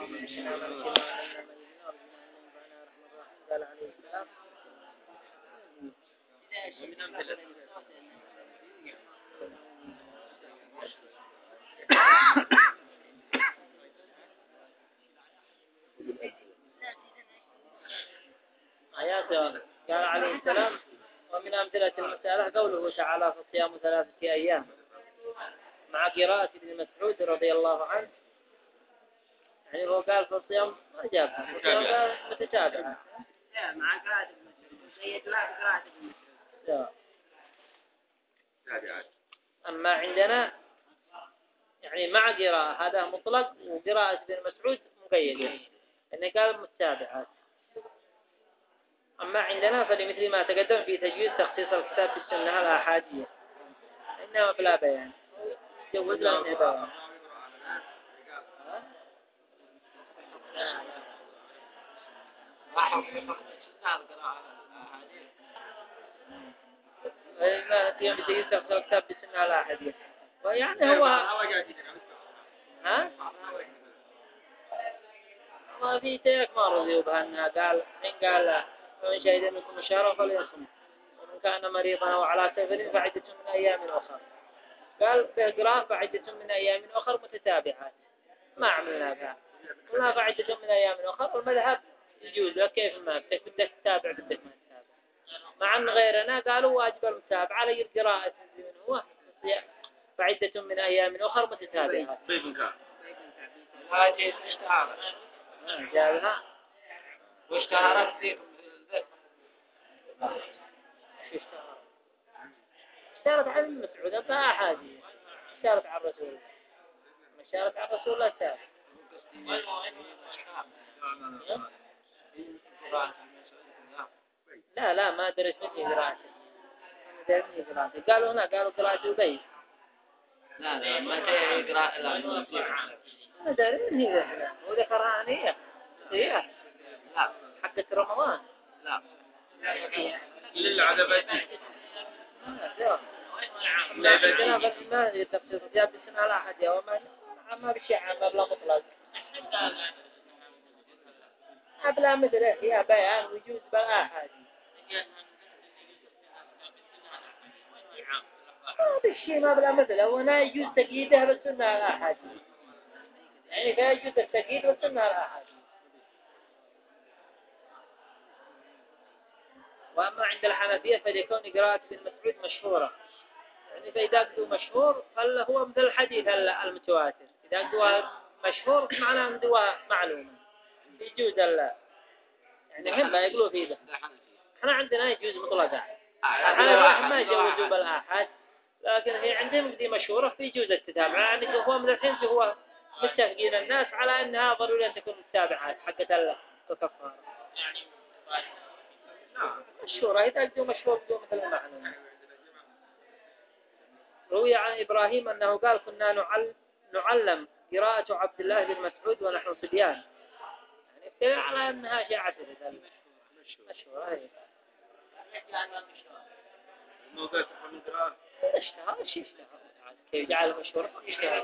قال عليه السلام آيات قال عليه السلام ومن أمثلة المسألة قوله تعالى فالصيام 3 أيام مع قراءة ابن مسعود رضي الله عنه. يعني هو قال فالصيام ما جاب قال متتابعة مع قراءة ابن مسعود سيد لا قراءة ابن مسعود. أما عندنا يعني مع قراءة هذا مطلق وقراءة ابن مسعود مقيدة إنه قال متتابعات. أما عندنا فلمثل ما تقدم في تجويز تخصيص الكتاب بالسنة الآحادية إنما بلا بيان جوز له إنه بيان. ما يوم تجوز تخصيص الكتاب بالسنة الآحادية ويعني هو ها ما في شيء ما رضيوا بأنها قال إن قال ومن شهد منكم الشهر فليصم ومن كان مريضا أو على سفر فعدة من أيام أخرى. قال بقراء فعدة من أيام أخرى متتابعات ما عملنا بها ولا فعدة من أيام أخرى. والمذهب يجوز لك كيف ما بدك تتابع بدك ما تتابع مع أن غيرنا قالوا واجب المتابعة على القراءة من هو فعدة من أيام أخرى متتابعات. هذه اشتهرت جابها واشتهرت فيكم اشتهرت عن المسعود أبها أحاديث اشتهرت عن الرسول ما اشتهرت عن الرسول لا تابع. لا ما درس مني قراءته قالوا هنا قالوا قراءته بيت لا ما تقرأ لا ما درس هي وذكرها هي لا حقة رمضان لا للعدبات ما تفسير جاب السنة على أحد يوم ما بشيء ما بلا مطلق بلا مثل هي بيان وجود بلا أحد ما بشيء ما بلا مثل هو لا يجوز تقييده بالسنة على أحد يعني لا يجوز التقييد بالسنة على أحد. وأما عند الحنفية فليكون قراءة ابن مسعود مشهورة يعني فإذا قدوا مشهور فهو مثل الحديث المتواتر إذا قدوا مشهور معناه قدوا معلومة يجوز يعني هم ما يقولوا فيه ده. احنا عندنا يجوز مطلقا الحنفية ما يجوزوا بالآحاد لكن هي عندهم دي مشهورة في يجوز التتابع يعني هو من الحين هو متفقين الناس على أنها ضروري أن تكون متابعات حقة الكفارة مشهورة إذا قدوا مشهور بدون مثل المعنى. روي عن إبراهيم أنه قال كنا نعلم قراءة عبد الله بن مسعود ونحن صبيان يعني افترى على أنها شاعة مشهورة اشتهر شيء اشتهر كيف جعله مشهور اشتهر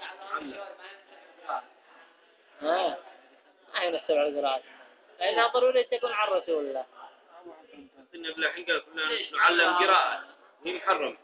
ما ينسب على القراءة لأنها ضروري تكون عن رسول الله. كنا بالحين قال كنا نعلم قراءة وهي محرم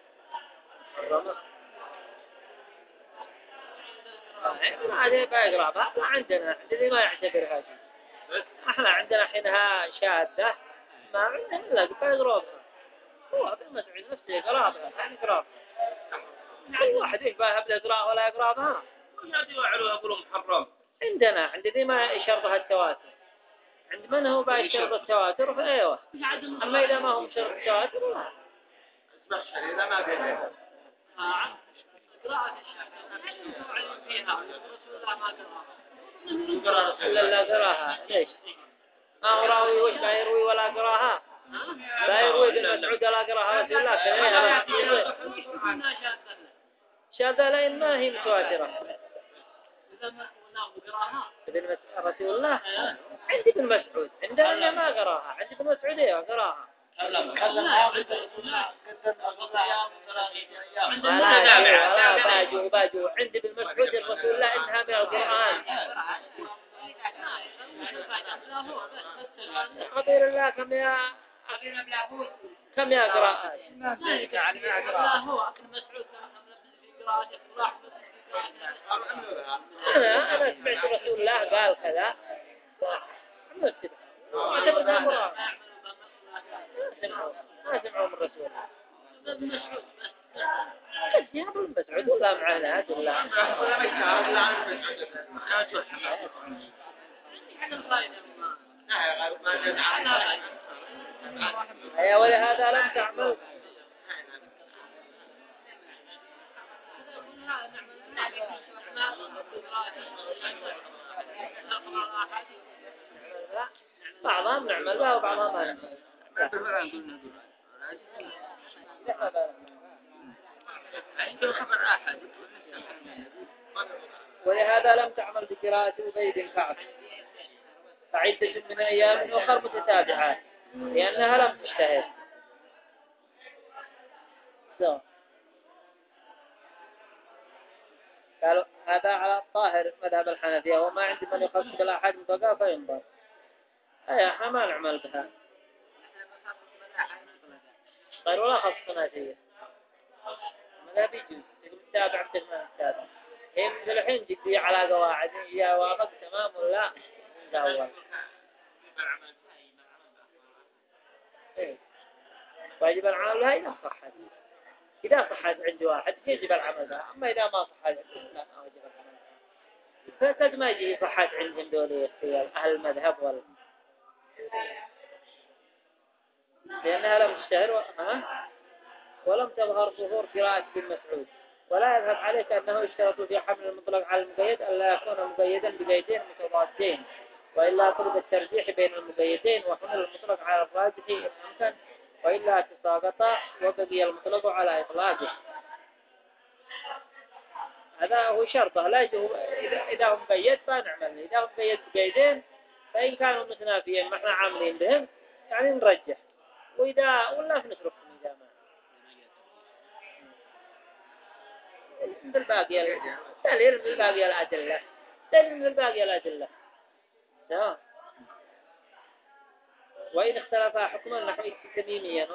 هذه بيقرأ بها عندنا ما يعتبرها شيء احنا عندنا حينها شاذة ما عندنا إلا بيقرأ بها هو بالمسعود نفسه يقرأ بها يعني يقرأ أي واحد يبقى هبل يقرأ ولا يقرأ بها يقولوا محرم عندنا عندنا ما يشرطها التواتر عند من هو باي شرط التواتر فأيوه أما إذا ما هم شرط التواتر لا إذا ما بينهم قراءة فيها إلا قراها ليش ما هو راوي وش لا يروي ولا قراها لا يروي بن مسعود ولا قراها رسول الله شاذة لأن ما هي متواترة ابن رسول الله عندي ابن مسعود عندنا ما قراها عندي ابن مسعود ايوه قراها باجوا عندي ابن مسعود الرسول الله انها من القرآن فقير الله كم يا قراءات لا هو أكل مسعود في قراءة الله أنا سمعت رسول الله قال كذا اعتبر ذا مراد ما سمعوا من رسول الله بس يا ابن مسعود ولا معنا هذا ولا يا ولهذا لم تعمل بعضهم نعمل بها وبعضهم ما نعمل ولهذا لم تعمل بقراءة أبي بن كعب فعدة من أيام أخر متتابعات لأنها لم تجتهد قالوا هذا على الطاهر مذهب الحنفية وما عندي من يخص بالأحد مطلقا فينظر أي احنا ما نعمل بها غير ولا خصنا فيه ماذا بيجوز تتابع بتجمع التابع هي من الحين جدي على قواعد هي وافق تمام ولا لا إيه. واجب العمل لها إذا صحت إذا صحت عند واحد يجب العمل لها أما إذا ما صحت لا واجب العمل لها فقد ما يجي صحت عندهم دولي اختيار أهل المذهب لأنها لم تشتهر ولم تظهر ظهور قراءة ابن مسعود ولا يذهب عليك أنه يشترط في حمل المطلق على المقيد ألا يكون مقيدا بقيدين متضادين وإلا طلب الترجيح بين المقيدين وحمل المطلق على الراجح إن أمكن وإلا تساقط وبقي المطلق على إطلاقه هذا هو شرطه لا إذا هم مقيد فنعمل إذا هم مقيد بقيدين فإن كانوا متنافيين ما احنا عاملين بهم يعني نرجح ولا نتركهم إذا ما بالباقي دليل بالباقي الأدلة دليل بالباقي الأدلة وإن اختلف حكما نحو تميميا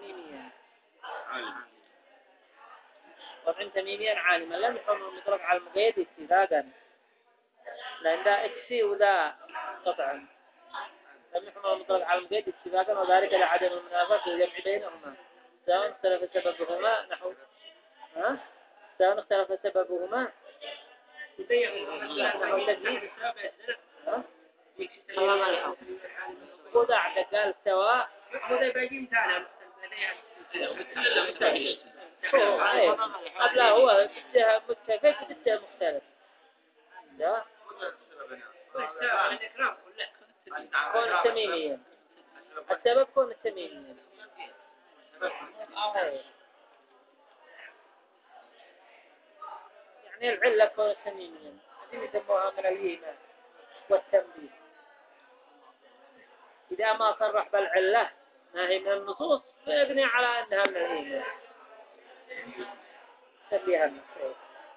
وضع تميميا عالما لم يحمل المطلق على المقيد اتفاقا لأن ذا اكسي وذا قطعا لم يحمل المطلق على المقيد اتفاقا وذلك لعدم المنافاة في الجمع بينهما سواء اختلف سببهما نحو سواء اختلف سببهما نحو تجديد وذا عندك قال سواء وذا باقي مثال لا هو بده متفق بده مختلف لا كون التميمية السبب كون التميمية يعني العلة كون التميمية هذه يسموها من الإيمان والتنبيه إذا ما صرح بالعلة ما هي من النصوص فيبني على أنها من الإيمان تنبيها النصوص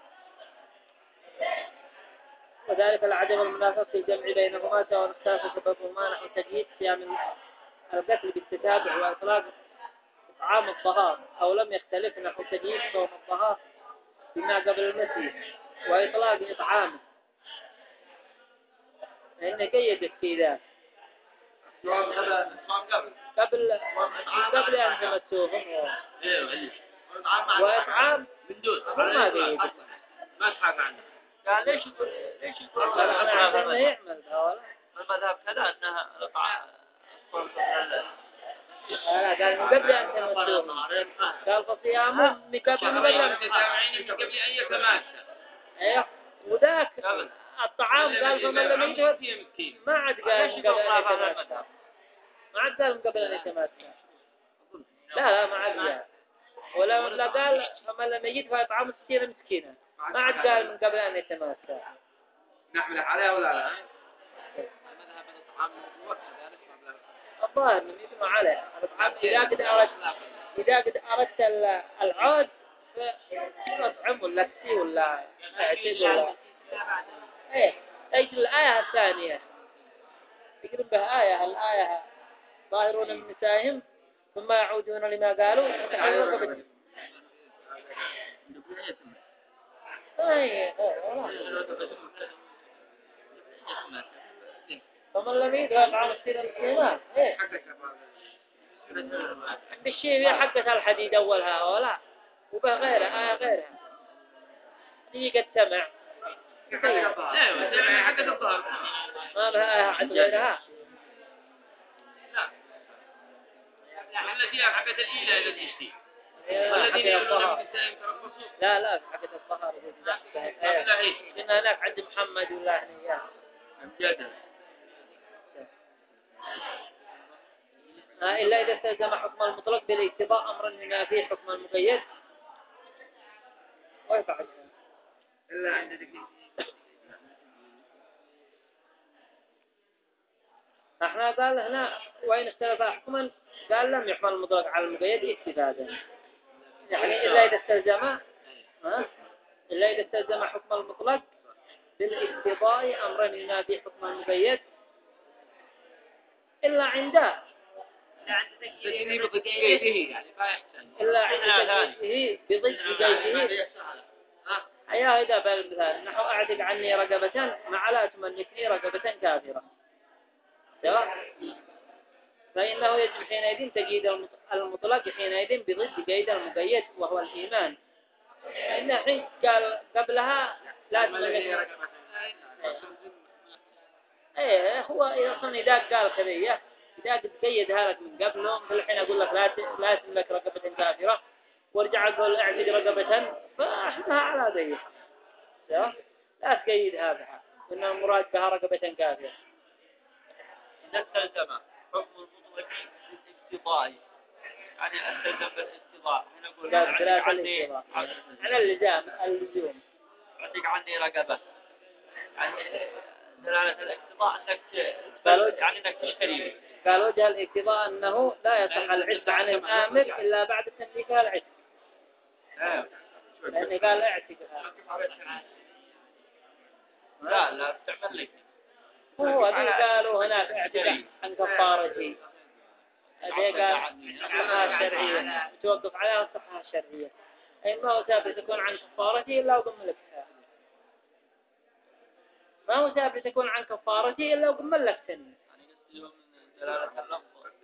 وذلك العدم المنافق في الجمع بينهما سواء اختلف سببهما نحو تجهيز صيام القتل بالتتابع وإطلاق إطعام الطهار أو لم يختلف نحو تجهيز صوم الطهار بما قبل المسيح وإطلاق إطعامه فإن قيد في ذا قبل أن تمسوهم وإطعام ما بيد ما تحاق عنه قال ليش يقول أنا عندما يعمل هؤلاء المذهب كذا أنها قال من قبل أن تمسوهم قال فصيامه من قبل أن يتماسى أيوه وذاك الطعام قال فمن لم يجد ما عاد قال من قبل أن يتماسى ما عاد قال من قبل أن يتماسى لا ما عاد قال ولا قال فمن لم يجد فيطعم 60 مسكينا ما عاد قال من قبل أن يتماسى نحمل عليها ولا لا؟ الظاهر من يجمع عليه إذا قد أردت العود فأطعم ولا كسي ولا اعتد ولا ايه ايش الآية الثانية يقرب بها الآية ظاهرون من نسائهم ثم يعودون لما قالوا فتحرر رقبة. فمن لم يدرك عن السيرة المسلمات بالشيء هي حقة الحديد أولها ولا وبه غيرها غيرها هي قد سمع حقة الظهر ما بها أحد غيرها التي حقة الإيلة التي يشتي الذين يقولون من نسائهم تربصوا لا حقة الطهارة إن هناك عند محمد ولا إياه إلا إذا استلزم حكم المطلق بالاقتضاء أمرا ينافي حكم المقيد ويفعل إلا عند ذكي. احنا قال هنا وإن اختلف حكما قال لم يحمل المطلق على المقيد استفادا يعني إلا إذا استلزم إلا إذا استلزم حكم المطلق بالاقتضاء أمرا ينافي حكم المقيد إلا عنده تجريب ضد قيده يعني ما يحتاج إلا عند تجريبه بضد قيده أيها إذا بالمثال نحو أعتق عني رقبة مع لا تملكني رقبة كافرة فإنه يجب حينئذ تقييد المطلق حينئذ بضد قيد المقيد وهو الإيمان فإن حين قال قبلها لا تملكني هو أصلا إذا قال كذية إذا قد قيدها لك من قبله الحين أقول لك لا تملك رقبة كافرة وارجع أقول اعتق رقبة فأحملها على ذي لا تقيدها بها وإن المراد بها رقبة كافرة إذا استلزم حكم المطلق بالاقتضاء يعني استلزم بالاقتضاء هنا نقول ثلاثة الاقتضاء على اللزوم اعتق عني رقبة يعني دلالة الاقتضاء أنك يعني أنك تشتري قال وجه الاقتضاء أنه لا يصح العتق عن الآمر إلا بعد تمليكها العتق لأنه قال اعتقها لا تعمل لك هو ذي قالوا هناك اعتقاء عن كفارته هذا قال الصحة الشرعية توقف عليها الصحة الشرعية أي ما هو ثابت يكون عن كفارته إلا وقم ملكها ما هو ثابت يكون عن كفارته إلا وقم ملكتني يعني يصدر من دلالة اللفظ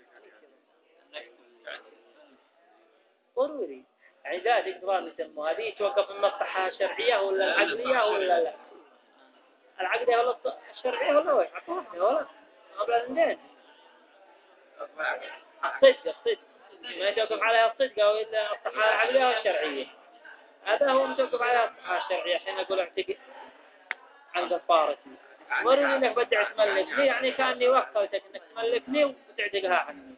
ضروري يعني ذلك إقرار يسموه هذه توقف من الصحة الشرعية ولا العقلية ولا لا العقلية ولا الشرعية ولا ولا قبل الاثنين الصدق ما يتوقف عليها الصدق أو إلا الصحة العقلية والشرعية هذا هو متوقف عليها الصحة الشرعية حين أقول اعتقد عن كفارتي ورد إنك بدع تملكني يعني كأني وقتك إنك تملكني وتعتقها عني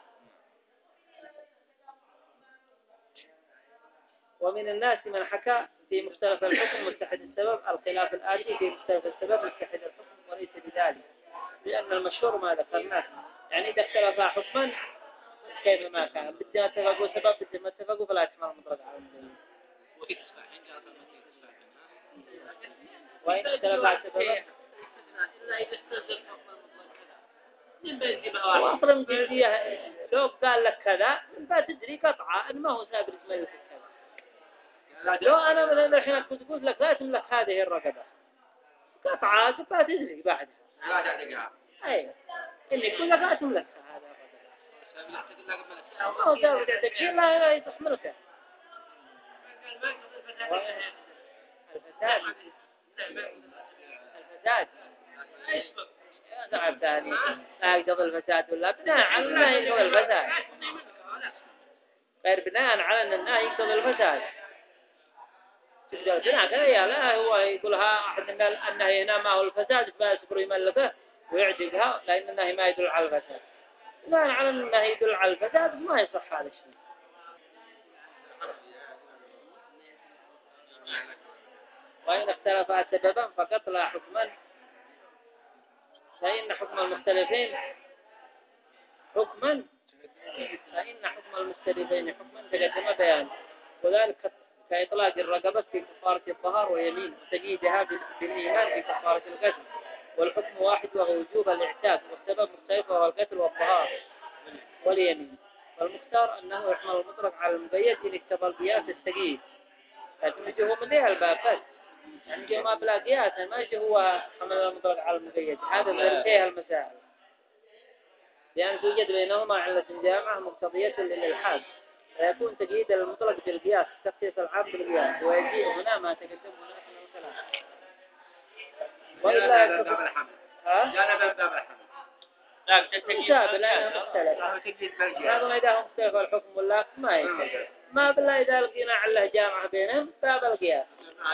ومن الناس من حكى في مختلف الحكم متحد السبب الخلاف الآتي في مختلف السبب متحد الحكم وليس بذلك لأن المشهور ما ذكرناه يعني إذا اختلفا حكما كيف ما كان بدنا اتفقوا سبب بدنا اتفقوا فلا تحمل مطلق على المدلل وإن اختلفا سبب إلا إذا استلزم حكم المطلق كذا من بيجيبها واحد وأصلا جلدية لو قال لك كذا فتدري قطعة أن ما هو ثابت ملك كذا لو أنا مثلا الحين كنت قلت لك لا تملك هذه الرقبة قطعة فتدري بعدها لا تعتقها أي إني كل لك لا تملك هذا الرقبة ما هو ثابت عندك شيء لا يصح ملكه الفساد نعم ثاني لا يقتضي الفساد ولا بناء على النهي يقتضي الفساد غير بناء على أن النهي يقتضي الفساد تقدر بناء كذا لا هو يقولها أحد من النهي هنا ما هو الفساد فيصبر يملكه ويعتقها لأن النهي ما يدل على الفساد بناء على أن النهي يدل على الفساد ما يصح هذا الشيء وإن اختلفا سببا فقط لا حكما فإن حكم المختلفين حكما تقدم بيان وذلك كإطلاق الرقبة في كفارة الطهار ويمين وتجيدها بالإيمان في كفارة القتل والحكم واحد وهو وجوب الاعتاق والسبب مختلف وهو القتل والطهار واليمين. والمختار أنه يحمل المطلق على المقيد إن اقتضى القياس السقيم، لكن يجي هو من ذي الباب بس، يعني جو ما بلا قياس ما يجي هو حمل المطلق على المقيد، هذا من انتهى المسائل، لأن توجد بينهما علة جامعة مقتضية للإلحاد، فيكون تقييد المطلق بالقياس تخصيص العام بالقياس، ويجيء هنا ما تقدم هنا من الكلام. وإلا مشابه لأنه مختلف. هذا إذا هم مختلف الحكم ولا ما يختلف. ما بالله إذا لقينا علة جامعة بينهم باب القياس.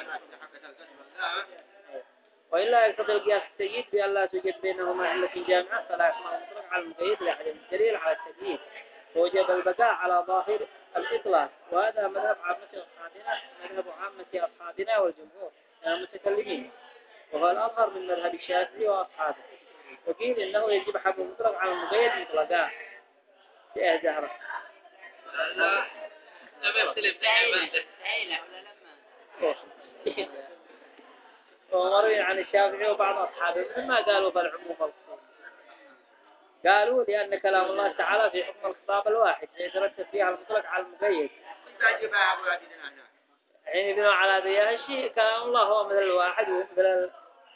وإلا يقتضي القياس التقييد بأن لا توجد بينهما علة جامعة فلا يحمل المطلق على المقيد لعدم الدليل على التقييد، ووجب البقاء على ظاهر الإطلاق، وهذا مذهب عامة أصحابنا والجمهور من المتكلمين، وهو الأظهر من مذهب الشافعي وأصحابه. وقيل إنه يجب حمل المطلق على المقيد مطلقا في زهرة. ومروي عن الشافعي وبعض أصحابه مثل ما قالوا في العموم الخصوص، قالوا لأن كلام الله تعالى في حكم الخطاب الواحد يترتب فيها المطلق على المقيد، يعني بناء على ذي الشيء كلام الله هو مثل الواحد ومثل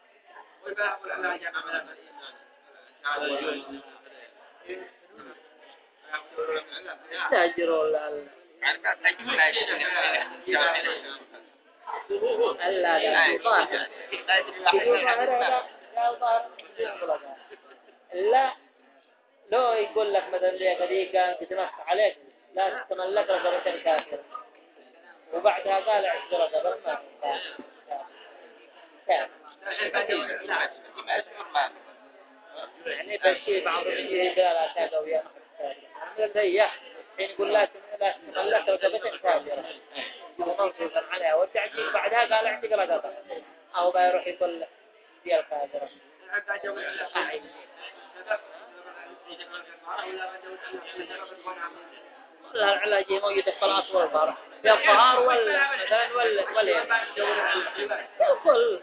تهجروا الله لا لو يقول لك مثلا زي قضية كان بتنص عليك لا تتملك رقبة كافرة وبعدها قال اعتذر رقبة ما يعني بشيء بعض الشيء لا تاقوا يا مثل هي حين يقول لا تتملك رقبة كافرة ومنصوصا عليها والتعجيل بعدها قال اعتذر رقبة أو بيروح يقول دي الكافرة العلاج موجود في الصلاة والفرح في الطهار والمثلا كل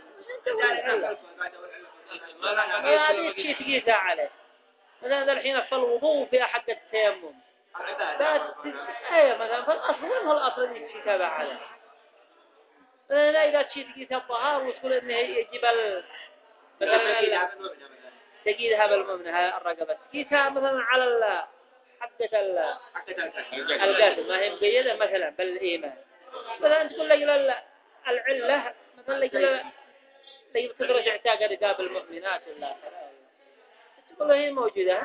هذه شيء تقيسها عليه. مثلا الحين في الوضوء فيها حق التيمم بس ايه مثلا فالاصل وين هو الاصل اللي شيء تابع عليه. لا اذا شيء تقيسها الطهار وتقول انه يجب مثلا تقيدها بالممنة الرقبة تقيسها مثلا على حقة القاتل ما هي مقيدة مثلا بالإيمان، مثلا تقول لك العلة مثلا يقول تدرج اعتاق رقاب المؤمنات ولا تقول هي موجودة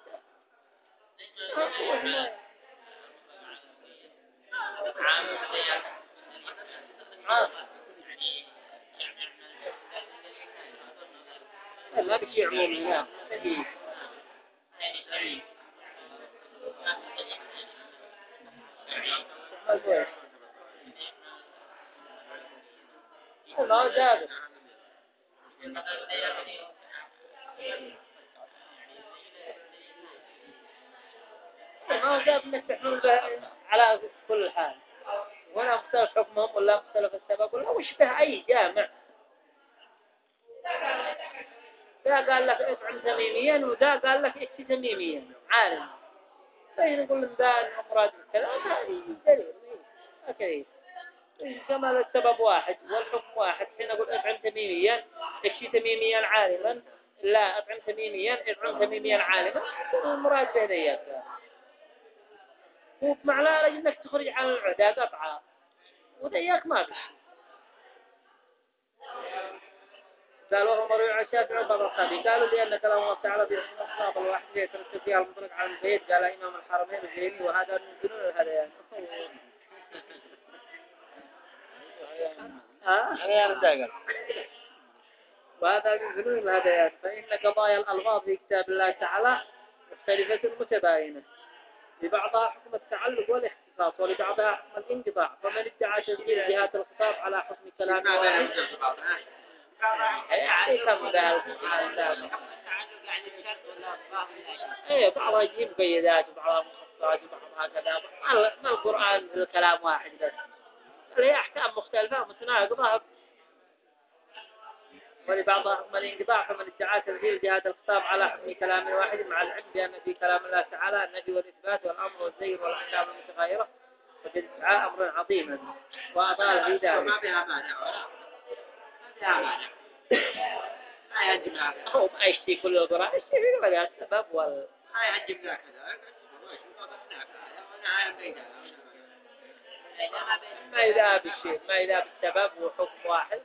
ما بشيء عمومي ما جاب ما جاب انك تحمل على كل حال، ولا مختلف حكمهم ولا مختلف السبب ولا وش به اي جامع. ذا قال لك اطعم تميميا وذا قال لك ائت تميميا عالم، فإن نقول إن ذا المراد بالكلام هذه دليل أكيد كما السبب واحد والحكم واحد. حين نقول اطعم تميميا ائت تميميا عالما، لا اطعم تميميا اطعم تميميا عالما، المراد بهذيات ومعناه انك تخرج عن العهد قطعا وذيك ما بشي. قالوا هم مروي عن الشافعي وبعض الصحابة قالوا لأن كلام الله تعالى في الخطاب الواحد يترتب فيها المطلق على المقيد، قال إمام الحرمين الزيني وهذا من جنون الهذيان. وهذا من جنون الهذيان، فإن قضايا الألفاظ في كتاب الله تعالى مختلفة متباينة، لبعضها حكم التعلق والاختصاص ولبعضها حكم الانقطاع، فمن ادعى تسجيل جهات الخطاب على حكم كلام واحد ايه بعضها يجيب مقيدات وبعضها مخصصات وبعضها كذا. ما القرآن في الكلام واحد بس، هي احكام مختلفة متناقضة ولبعضها حكم الانقطاع فمن ادعى تنزيل جهاد الخطاب على حكم كلام واحد مع العلم بأن في كلام الله تعالى النفي والإثبات والأمر والزير والأحكام المتغيرة وقد ادعى أمرا عظيما وأطال في ذلك. ما فيها مانع ولا ما فيها مانع ما يهجم هذا هو ما يشتي كل القراء يشتي في غير السبب ما يهجم ذا كذا ما إذا بالشيء ما إذا بالسبب وحكم واحد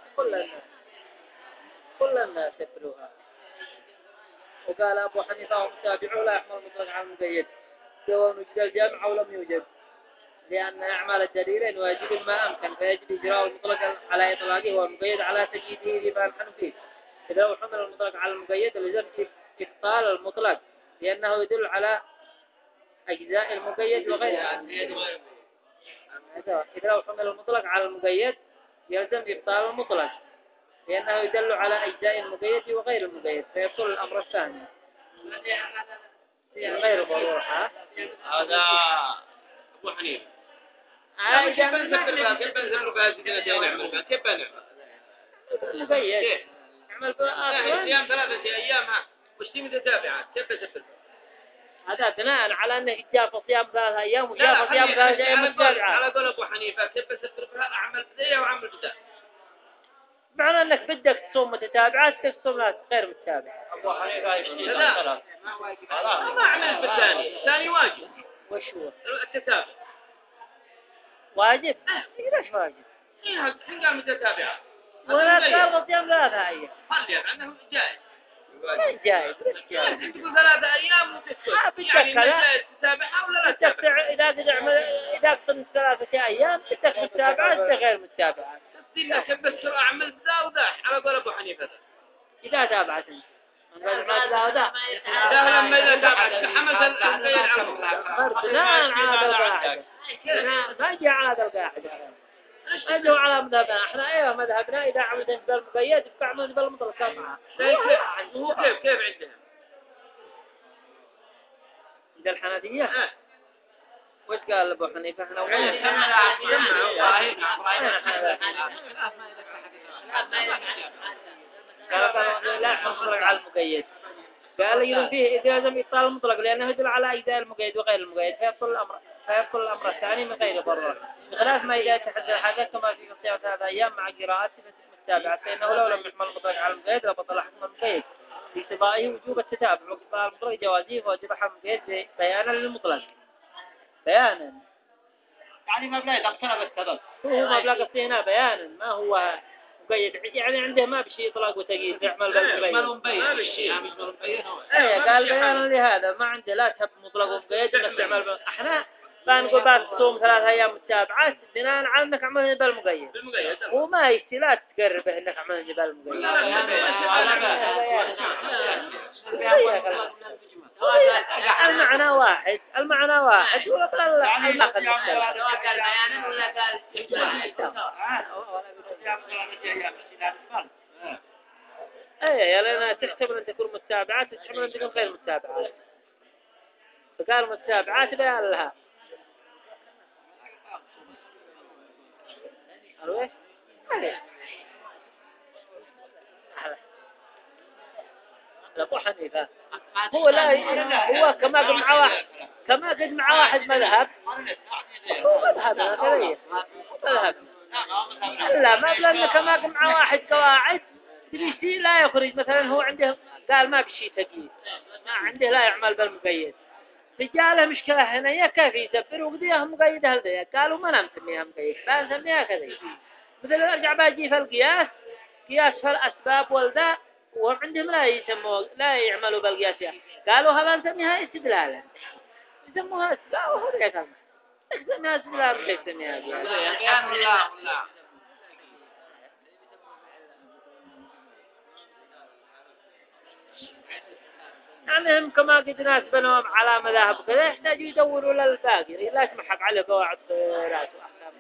كل الناس يفعلوها. وقال أبو حنيفة ومتابعه لا يحمل مطلق على المقيد سواء وجد الجمع أو لم يوجد لأن أعمال الدليلين واجب ما أمكن فيجب إجراء المطلق على إطلاقه والمقيد على تجديده لما أمكن فيه. إذا لو حمل المطلق على المقيد لزم إبطال المطلق لأنه يدل على أجزاء المقيد وغيرها. إذا لو حمل المطلق على المقيد يلزم إبطال المطلق لأنه يدل على أجزاء المقيد وغير المقيد فيبطل الأمر الثاني غير ضرورة. هذا أبو حنيفة كيف بنسبر بها نعمل كيف بنعمل المقيد نعمل بها صيام 3 أيام وش دي متتابعة كيف بنسبر هذا بناء على أنه جاء صيام 3 أيام وجاء صيام 3 أيام متتابعة. على قول أبو حنيفة كيف بنسبر بها أعمل بداية وأعمل بداية معنى أنك بدك تصوم متتابعات تصوم لا غير متتابعة. أبو حنيفة يشتي لا ما أعمل بالثاني الثاني واجب وش هو التتابع واجب؟ ليش واجب؟ حين قام متتابعة ولا تقرب صيام 3 أيام خلي أنه جائز ما جايز ليش جايز؟ تقول 3 أيام وتسكت يعني إنك تتابعها ولا لا تتابعها إذا قمت 3 أيام بدك متابعات غير متابعات. إنك بس أعمل بذا وذا على قول أبو حنيفة إذا تابعت لا لما إذا تابعت حمد الغير عمه بناء على هذا القاعدة ما جاء على هذا القاعدة أنه على مذهبنا إحنا أيوة مذهبنا إذا عملت بالمقيد فعمل بالمطلق معه. هو كيف عندهم عند الحنفية وش قال أبو حنيفة إحنا قال لا مطلق على المقيد قال يرون فيه إذا لازم يطال المطلق لأنه يدل على أجزاء المقيد وغير المقيد فيبطل الأمر الثاني من غير ضرورة بخلاف ما إذا تحدث هذا كما في صيام 3 أيام مع قراءات متابعة فإنه لو لم يحمل المطلق على المقيد لبطل حكم المقيد باعتباره وجوب التتابع وقضاء المطلق جوازيه وواجب حمل المقيد بيانا للمطلق بيانا يعني ما بلا يدخل بالسبب هو ما بلاغ هنا بيانا ما هو مقيد يعني عنده ما بشيء إطلاق وتقييد يعمل بالمقيد ما بالشيء قال بيانا لهذا ما عنده لا تحب مطلق ومقيد نستعمل احنا فنقول بس تصوم 3 أيام متابعات بناء على انك عملت بالمقيد وما يشتي لا تقربه انك عملت بالمقيد المعنى واحد ولا قال بيانا ولا قال ايه لأنها تحتمل ان تكون متابعات وتحتمل ان تكون غير متابعات فقال متابعات بيان لها أروح أبو حنيفة هو لا هو كما قد مع واحد مذهب هو مذهبنا كذلك مذهبنا لا ما بلنا كما قد مع واحد قواعد تبيشي لا يخرج مثلا هو عنده قال ما بشي تقييد ما عنده لا يعمل بالمقيد رجاله مشكلة هنا يا كيف يدبر وقضيها مقيدة هذا قالوا ما نسميها مقيد لا نسميها كذا مثل ارجع باجي في القياس قياس في الأسباب والذا وهم عندهم لا يعملوا بالقياس قالوا هذا نسميها استدلالا يسموها استدلال وهذا كلام نسميها استدلال ليس نسميها قيام ولا يعني هم كما قد ناس بنهم على مذاهب وكذا يحتاجوا يدوروا للباقي لا يسمحك على قواعد خيرات وأحكام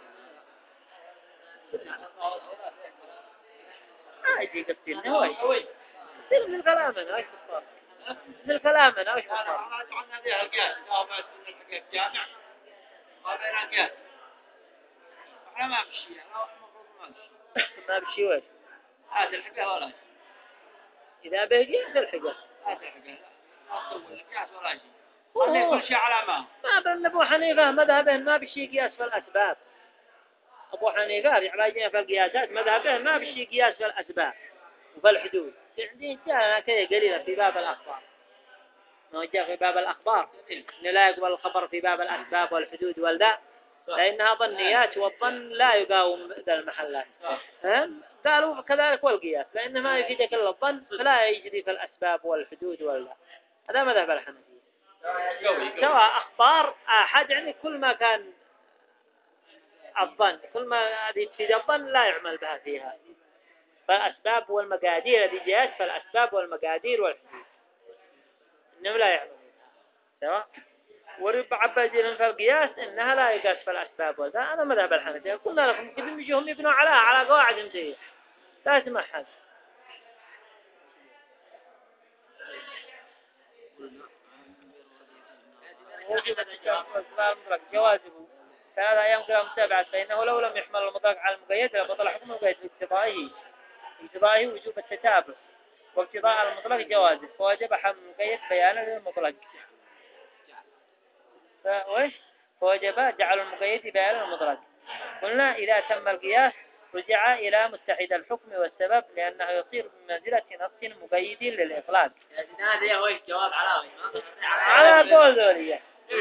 يجي قصتين هواي مثل كلامنا ايش بالضبط مثل كلامنا ايش بالضبط عندنا هذه القياس الجامع ما بين القياس احنا ما بشي ما بشي وش هات الحقه ولا شيء. إذا به قياس الحقه. هات الحقه. لا تسوي لك قياس ولا شيء. خلي كل شيء على ما. ما أبو حنيفة مذهبه ما بشي قياس في الأسباب. أبو حنيفة على في القياسات مذهبه ما بشي قياس في الأسباب وفي الحدود. عندي جاء كذا قليلا في باب الأخبار. ما جاء في باب الأخبار إن لا يقبل الخبر في باب الأسباب والحدود والذا لأنها ظنيات والظن لا يقاوم ذا المحلات. قالوا كذلك والقياس لأنه ما يفيدك إلا الظن فلا يجري في الأسباب والحدود والذا. هذا مذهب الحنفية. سواء أخبار أحد يعني كل ما كان الظن كل ما هذه تفيد الظن لا يعمل بها فيها. فالأسباب والمقادير التي جاءت فالأسباب والمقادير والحدود إنه لا يعمل سواء ورب عبادين في القياس إنها لا يقاس في الأسباب وذا. أنا مذهب الحنفية قلنا لكم كذا يجيهم يبنوا على قواعد مزية لا تمحل. وجب المطلق جوازه 3 أيام كلام متابعة فإنه لو لم يحمل المطلق على المقيد لبطل حكم المقيد باقتضائه وجوب التتابع واقتضاء المطلق جوازه فوجب حمل المقيد بيانا للمطلق. فوجب جعل المقيد بيانا للمطلق. قلنا إذا تم القياس رجع إلى متحد الحكم والسبب لأنه يصير بمنزلة نص مقيد للإطلاق. هذا هو الجواب على قول ذولية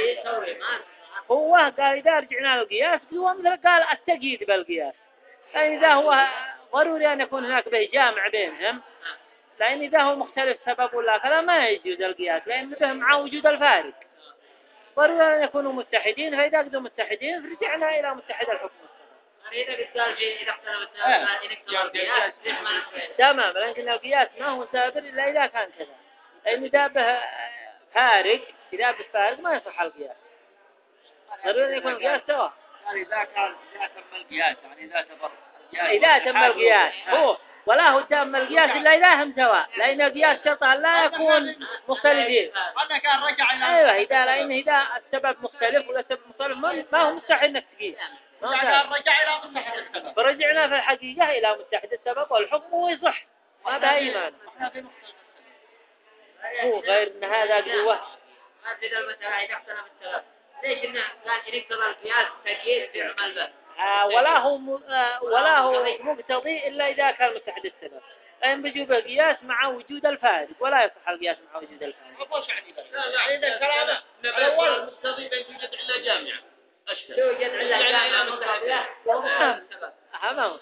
هو قال إذا رجعنا للقياس هو مثل قال التقييد بالقياس لأن إذا هو ضروري أن يكون هناك به جامع بينهم لأن إذا هو مختلف سبب ولا كذا ما يجوز القياس لأن به مع وجود الفارق ضروري أن يكونوا متحدين فإذا كانوا متحدين رجعنا إلى متحد الحكم تمام لكن القياس ما هو سابر إلا إذا كان كذا لأن إذا به فارق إذا به فارق ما يصح القياس ضروري أن يكون القياس سوا. يعني إذا تم القياس يعني إذا تم القياس هو ولا هو تم القياس إلا إذا هم سواء لأن القياس شرطه لا يكون مختلفين. أنا كان رجع إلى أيوة إذا السبب مختلف ولا السبب مختلف ما هو مستحيل إنك تقيس. كان رجع إلى متحد السبب. فرجعنا في الحقيقة إلى متحد السبب والحكم ويصح ما به إيمان. هو غير إن هذا قوة. هذه المسألة إذا اختلف السبب ليش إنه قال إن اقتضى القياس تقييد في عمل به. ولا هو مقتضي إلا إذا كان متحد السبب لأن بيجوب القياس مع وجود الفارق ولا يصح القياس مع وجود الفارق. أبوش يعني لا إذا كلامه الأول مقتضي بين توجد إلا جامعة أشتر توجد إلا جامعة مقتضية ما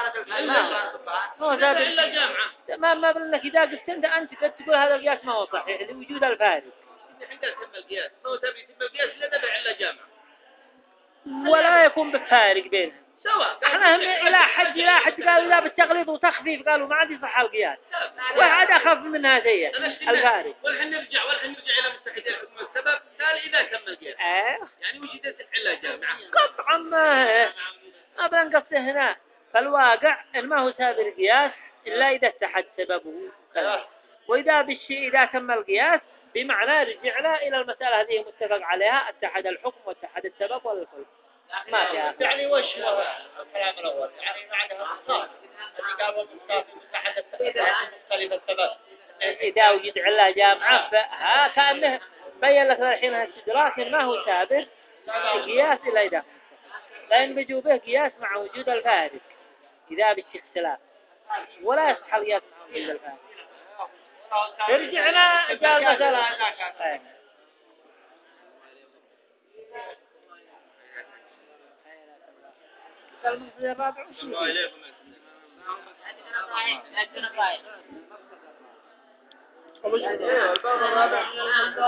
إلا جامعة ما بلنك إذا قلت أنت قد تقول هذا القياس ما هو صحيح لوجود الفارق. عندك تم القياس ما هو تبي تم القياس لا نبع إلا جامعة ولا يكون بفارق بينهم. سواء احنا إلى حد قالوا لا بالتغليظ وتخفيف قالوا ما عاد يصح القياس وهذا أخف من هذه الفارق. والحين نرجع إلى مستحيل الحكم والسبب قال إذا تم القياس يعني وجدت إلا جامعة قطعا ما أبدا قصده هنا فالواقع إن ما هو سابر القياس إلا إذا اتحد سببه وإذا بالشيء إذا تم القياس بمعنى رجعنا إلى المسألة هذه متفق عليها اتحد الحكم واتحد السبب والكل ما فيها. يعني وش هو الكلام الأول يعني معنى الصار اللي قالوا المصطفى متحد السبب مختلف السبب إذا وجد علة جامعة كأنه بين لك الحين هالشجرات ما هو سابر القياس إلا إذا لأن بجوبه قياس مع وجود الفارق إذا بالشيء اختلاف ولا يصح القياس مع وجود الفارق. رجعنا قال مثلا المقصد الرابع وش